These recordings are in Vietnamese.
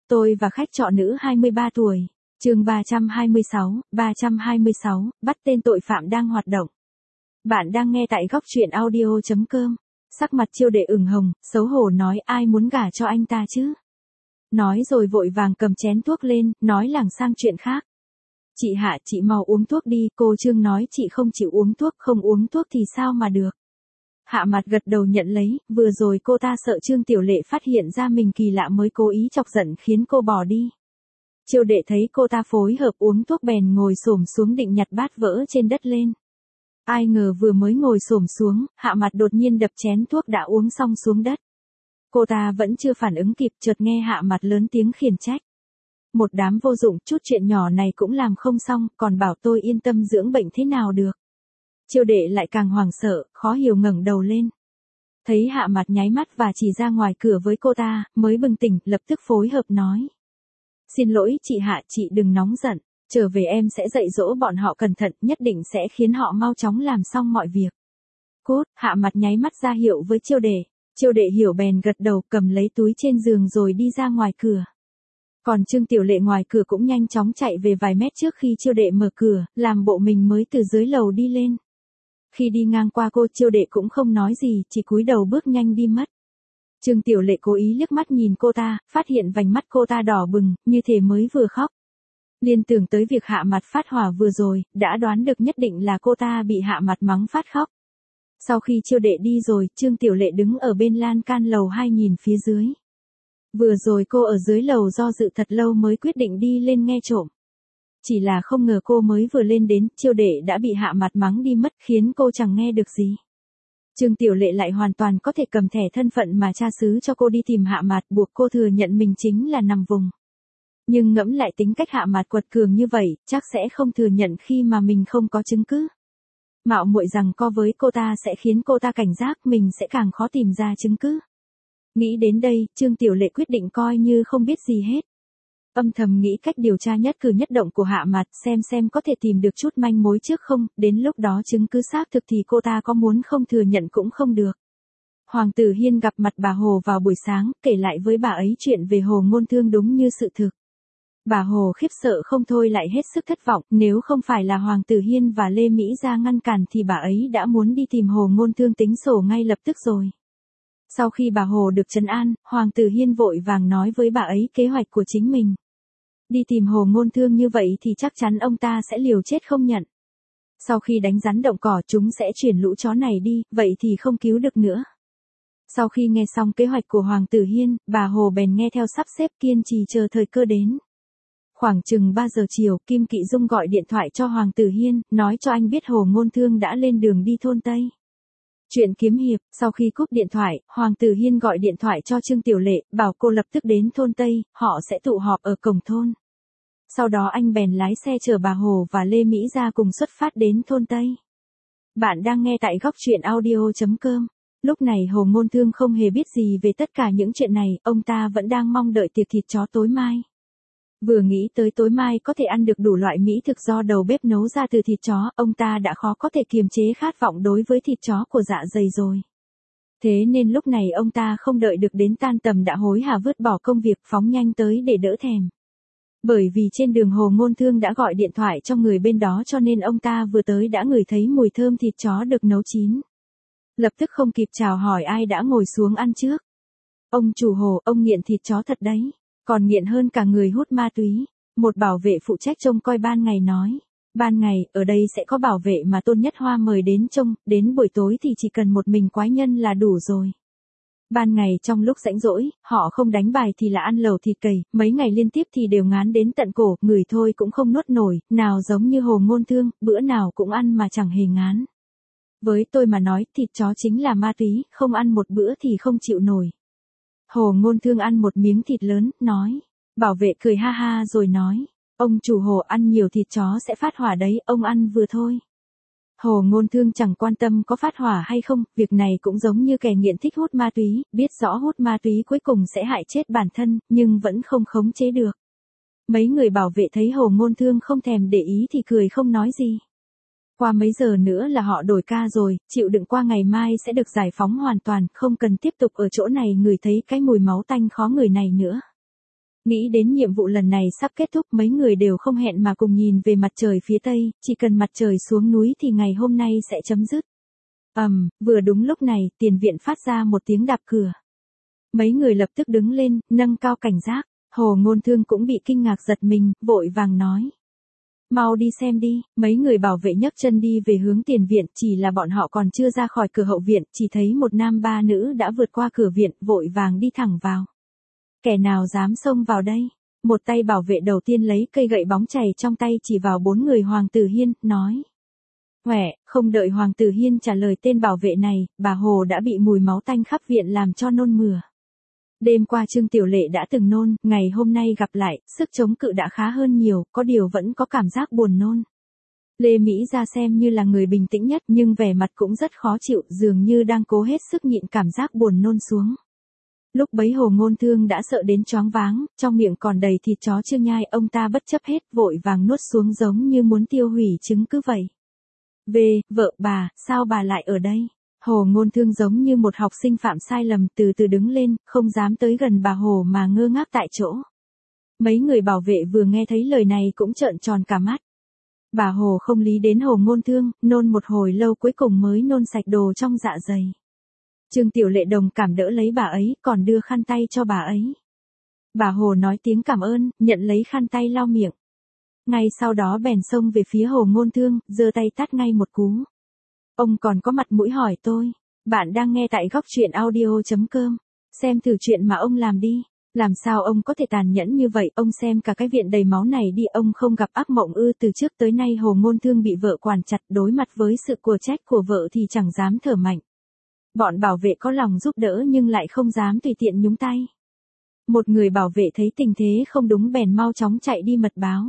Tôi và khách trọ nữ 23 tuổi. Chương 326, bắt tên tội phạm đang hoạt động. Bạn đang nghe tại góc truyện audio.com. Sắc mặt Chiêu Đệ ửng hồng, xấu hổ nói ai muốn gả cho anh ta chứ. Nói rồi vội vàng cầm chén thuốc lên, nói lảng sang chuyện khác. Chị Hạ, chị mau uống thuốc đi, cô Trương nói chị không chịu uống thuốc, không uống thuốc thì sao mà được. Hạ Mặt gật đầu nhận lấy, vừa rồi cô ta sợ Trương Tiểu Lệ phát hiện ra mình kỳ lạ mới cố ý chọc giận khiến cô bỏ đi. Chiêu Đệ thấy cô ta phối hợp uống thuốc bèn ngồi xổm xuống định nhặt bát vỡ trên đất lên. Ai ngờ vừa mới ngồi xổm xuống, Hạ Mặt đột nhiên đập chén thuốc đã uống xong xuống đất. Cô ta vẫn chưa phản ứng kịp, chợt nghe Hạ Mặt lớn tiếng khiển trách. Một đám vô dụng, chút chuyện nhỏ này cũng làm không xong, còn bảo tôi yên tâm dưỡng bệnh thế nào được. Chiêu Đệ lại càng hoảng sợ, khó hiểu ngẩng đầu lên. Thấy Hạ Mặt nháy mắt và chỉ ra ngoài cửa với cô ta, mới bừng tỉnh, lập tức phối hợp nói. Xin lỗi chị Hạ, chị đừng nóng giận, trở về em sẽ dạy dỗ bọn họ cẩn thận, nhất định sẽ khiến họ mau chóng làm xong mọi việc. Cút, Hạ Mặt nháy mắt ra hiệu với Chiêu Đệ. Chiêu Đệ hiểu bèn gật đầu, cầm lấy túi trên giường rồi đi ra ngoài cửa. Còn Trương Tiểu Lệ ngoài cửa cũng nhanh chóng chạy về vài mét trước khi Chiêu Đệ mở cửa, làm bộ mình mới từ dưới lầu đi lên. Khi đi ngang qua cô, Chiêu Đệ cũng không nói gì, chỉ cúi đầu bước nhanh đi mất. Trương Tiểu Lệ cố ý liếc mắt nhìn cô ta, phát hiện vành mắt cô ta đỏ bừng, như thể mới vừa khóc. Liên tưởng tới việc Hạ Mặt phát hỏa vừa rồi, đã đoán được nhất định là cô ta bị Hạ Mặt mắng phát khóc. Sau khi Chiêu Đệ đi rồi, Trương Tiểu Lệ đứng ở bên lan can lầu 2 nhìn phía dưới. Vừa rồi cô ở dưới lầu do dự thật lâu mới quyết định đi lên nghe trộm. Chỉ là không ngờ cô mới vừa lên đến, Chiêu Đệ đã bị Hạ Mặt mắng đi mất, khiến cô chẳng nghe được gì. Trương Tiểu Lệ lại hoàn toàn có thể cầm thẻ thân phận mà cha xứ cho cô đi tìm Hạ Mặt, buộc cô thừa nhận mình chính là nằm vùng. Nhưng ngẫm lại tính cách Hạ Mặt quật cường như vậy, chắc sẽ không thừa nhận khi mà mình không có chứng cứ. Mạo muội rằng co với cô ta sẽ khiến cô ta cảnh giác, mình sẽ càng khó tìm ra chứng cứ. Nghĩ đến đây, Trương Tiểu Lệ quyết định coi như không biết gì hết. Âm thầm nghĩ cách điều tra nhất cử nhất động của Hạ Mặt, xem có thể tìm được chút manh mối trước không, đến lúc đó chứng cứ xác thực thì cô ta có muốn không thừa nhận cũng không được. Hoàng Tử Hiên gặp mặt bà Hồ vào buổi sáng, kể lại với bà ấy chuyện về Hồ Ngôn Thương đúng như sự thực. Bà Hồ khiếp sợ không thôi lại hết sức thất vọng, nếu không phải là Hoàng Tử Hiên và Lê Mỹ Gia ngăn cản thì bà ấy đã muốn đi tìm Hồ Ngôn Thương tính sổ ngay lập tức rồi. Sau khi bà Hồ được trấn an, Hoàng Tử Hiên vội vàng nói với bà ấy kế hoạch của chính mình. Đi tìm Hồ Ngôn Thương như vậy thì chắc chắn ông ta sẽ liều chết không nhận. Sau khi đánh rắn động cỏ chúng sẽ chuyển lũ chó này đi, vậy thì không cứu được nữa. Sau khi nghe xong kế hoạch của Hoàng Tử Hiên, bà Hồ bèn nghe theo sắp xếp kiên trì chờ thời cơ đến. Khoảng chừng 3 giờ chiều, Kim Kỵ Dung gọi điện thoại cho Hoàng Tử Hiên, nói cho anh biết Hồ Ngôn Thương đã lên đường đi thôn Tây. Chuyện kiếm hiệp, sau khi cúp điện thoại, Hoàng Tử Hiên gọi điện thoại cho Trương Tiểu Lệ, bảo cô lập tức đến thôn Tây, họ sẽ tụ họp ở cổng thôn. Sau đó anh bèn lái xe chở bà Hồ và Lê Mỹ Gia cùng xuất phát đến thôn Tây. Bạn đang nghe tại góc truyện audio.com. Lúc này Hồ Ngôn Thương không hề biết gì về tất cả những chuyện này, ông ta vẫn đang mong đợi tiệc thịt chó tối mai. Vừa nghĩ tới tối mai có thể ăn được đủ loại mỹ thực do đầu bếp nấu ra từ thịt chó, ông ta đã khó có thể kiềm chế khát vọng đối với thịt chó của dạ dày rồi. Thế nên lúc này ông ta không đợi được đến tan tầm đã hối hả vứt bỏ công việc phóng nhanh tới để đỡ thèm. Bởi vì trên đường Hồ Ngôn Thương đã gọi điện thoại cho người bên đó cho nên ông ta vừa tới đã ngửi thấy mùi thơm thịt chó được nấu chín. Lập tức không kịp chào hỏi ai đã ngồi xuống ăn trước. Ông chủ Hồ, ông nghiện thịt chó thật đấy. Còn nghiện hơn cả người hút ma túy. Một bảo vệ phụ trách trông coi ban ngày nói. Ban ngày, ở đây sẽ có bảo vệ mà Tôn Nhất Hoa mời đến trông, đến buổi tối thì chỉ cần một mình quái nhân là đủ rồi. Ban ngày trong lúc rảnh rỗi, họ không đánh bài thì là ăn lẩu thịt cầy, mấy ngày liên tiếp thì đều ngán đến tận cổ, người thôi cũng không nuốt nổi, nào giống như Hồ Ngôn Thương, bữa nào cũng ăn mà chẳng hề ngán. Với tôi mà nói, thịt chó chính là ma túy, không ăn một bữa thì không chịu nổi. Hồ Ngôn Thương ăn một miếng thịt lớn, nói. Bảo vệ cười ha ha rồi nói. Ông chủ Hồ ăn nhiều thịt chó sẽ phát hỏa đấy, ông ăn vừa thôi. Hồ Ngôn Thương chẳng quan tâm có phát hỏa hay không, việc này cũng giống như kẻ nghiện thích hút ma túy, biết rõ hút ma túy cuối cùng sẽ hại chết bản thân, nhưng vẫn không khống chế được. Mấy người bảo vệ thấy Hồ Ngôn Thương không thèm để ý thì cười không nói gì. Qua mấy giờ nữa là họ đổi ca rồi, chịu đựng qua ngày mai sẽ được giải phóng hoàn toàn, không cần tiếp tục ở chỗ này ngửi thấy cái mùi máu tanh khó ngửi này nữa. Nghĩ đến nhiệm vụ lần này sắp kết thúc, mấy người đều không hẹn mà cùng nhìn về mặt trời phía tây, chỉ cần mặt trời xuống núi thì ngày hôm nay sẽ chấm dứt. Vừa đúng lúc này, tiền viện phát ra một tiếng đạp cửa. Mấy người lập tức đứng lên, nâng cao cảnh giác. Hồ Ngôn Thương cũng bị kinh ngạc giật mình, vội vàng nói. Mau đi xem đi, mấy người bảo vệ nhấc chân đi về hướng tiền viện, chỉ là bọn họ còn chưa ra khỏi cửa hậu viện, chỉ thấy một nam ba nữ đã vượt qua cửa viện, vội vàng đi thẳng vào. Kẻ nào dám xông vào đây? Một tay bảo vệ đầu tiên lấy cây gậy bóng chày trong tay chỉ vào 4 người Hoàng Tử Hiên, nói. Huệ, không đợi Hoàng Tử Hiên trả lời tên bảo vệ này, bà Hồ đã bị mùi máu tanh khắp viện làm cho nôn mửa. Đêm qua Trương Tiểu Lệ đã từng nôn, ngày hôm nay gặp lại, sức chống cự đã khá hơn nhiều, có điều vẫn có cảm giác buồn nôn. Lê Mỹ ra xem như là người bình tĩnh nhất nhưng vẻ mặt cũng rất khó chịu, dường như đang cố hết sức nhịn cảm giác buồn nôn xuống. Lúc bấy Hồ Ngôn Thương đã sợ đến choáng váng, trong miệng còn đầy thịt chó chưa nhai, ông ta bất chấp hết, vội vàng nuốt xuống giống như muốn tiêu hủy trứng cứ vậy. Vợ bà, sao bà lại ở đây? Hồ Ngôn Thương giống như một học sinh phạm sai lầm, từ từ đứng lên, không dám tới gần bà Hồ mà ngơ ngác tại chỗ. Mấy người bảo vệ vừa nghe thấy lời này cũng trợn tròn cả mắt. Bà Hồ không lý đến Hồ Ngôn Thương, nôn một hồi lâu cuối cùng mới nôn sạch đồ trong dạ dày. Trương Tiểu Lệ đồng cảm đỡ lấy bà ấy, còn đưa khăn tay cho bà ấy. Bà Hồ nói tiếng cảm ơn, nhận lấy khăn tay lau miệng. Ngay sau đó bèn xông về phía Hồ Ngôn Thương, giơ tay tát ngay một cú. Ông còn có mặt mũi hỏi tôi. Bạn đang nghe tại góc truyện audio.com. Xem thử chuyện mà ông làm đi. Làm sao ông có thể tàn nhẫn như vậy? Ông xem cả cái viện đầy máu này đi, ông không gặp ác mộng ư? Từ trước tới nay Hồ Ngôn Thương bị vợ quản chặt, đối mặt với sự của trách của vợ thì chẳng dám thở mạnh. Bọn bảo vệ có lòng giúp đỡ nhưng lại không dám tùy tiện nhúng tay. Một người bảo vệ thấy tình thế không đúng bèn mau chóng chạy đi mật báo.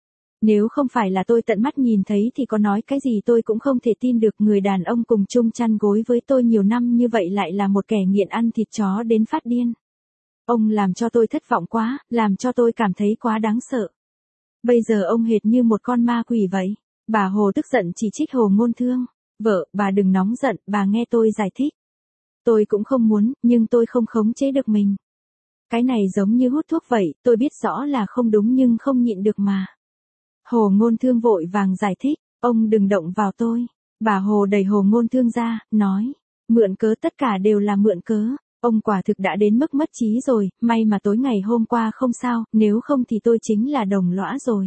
Nếu không phải là tôi tận mắt nhìn thấy thì có nói cái gì tôi cũng không thể tin được, người đàn ông cùng chung chăn gối với tôi nhiều năm như vậy lại là một kẻ nghiện ăn thịt chó đến phát điên. Ông làm cho tôi thất vọng quá, làm cho tôi cảm thấy quá đáng sợ. Bây giờ ông hệt như một con ma quỷ vậy. Bà Hồ tức giận chỉ trích Hồ Ngôn Thương. Vợ, bà đừng nóng giận, bà nghe tôi giải thích. Tôi cũng không muốn, nhưng tôi không khống chế được mình. Cái này giống như hút thuốc vậy, tôi biết rõ là không đúng nhưng không nhịn được mà. Hồ Ngôn Thương vội vàng giải thích, ông đừng động vào tôi. Bà Hồ đẩy Hồ Ngôn Thương ra, nói, mượn cớ, tất cả đều là mượn cớ. Ông quả thực đã đến mức mất trí rồi, may mà tối ngày hôm qua không sao, nếu không thì tôi chính là đồng lõa rồi.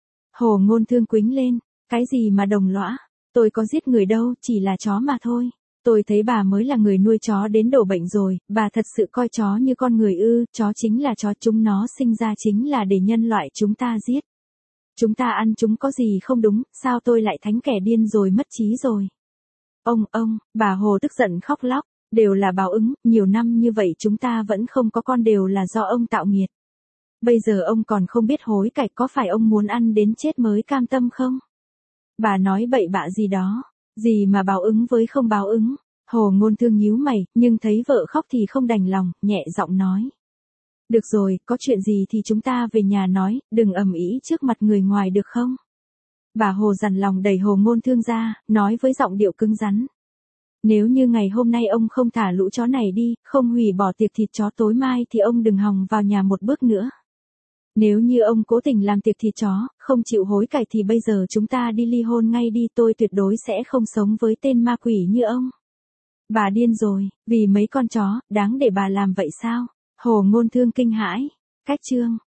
Hồ Ngôn Thương quĩnh lên, cái gì mà đồng lõa? Tôi có giết người đâu, chỉ là chó mà thôi. Tôi thấy bà mới là người nuôi chó đến đổ bệnh rồi, bà thật sự coi chó như con người ư? Chó chính là chó, chúng nó sinh ra chính là để nhân loại chúng ta giết. Chúng ta ăn chúng có gì không đúng, sao tôi lại thành kẻ điên rồi, mất trí rồi. Bà Hồ tức giận khóc lóc, đều là báo ứng, nhiều năm như vậy chúng ta vẫn không có con đều là do ông tạo nghiệt. Bây giờ ông còn không biết hối cải, có phải ông muốn ăn đến chết mới cam tâm không? Bà nói bậy bạ gì đó, gì mà báo ứng với không báo ứng. Hồ Ngôn Thương nhíu mày, nhưng thấy vợ khóc thì không đành lòng, nhẹ giọng nói. Được rồi, có chuyện gì thì chúng ta về nhà nói, đừng ầm ĩ trước mặt người ngoài được không? Bà Hồ dằn lòng đẩy Hồ Ngôn Thương ra, nói với giọng điệu cứng rắn. Nếu như ngày hôm nay ông không thả lũ chó này đi, không hủy bỏ tiệc thịt chó tối mai thì ông đừng hòng vào nhà một bước nữa. Nếu như ông cố tình làm tiệc thịt chó, không chịu hối cải thì bây giờ chúng ta đi ly hôn ngay đi, tôi tuyệt đối sẽ không sống với tên ma quỷ như ông. Bà điên rồi, vì mấy con chó, đáng để bà làm vậy sao? Hồ Ngôn Thương kinh hãi. Cách chương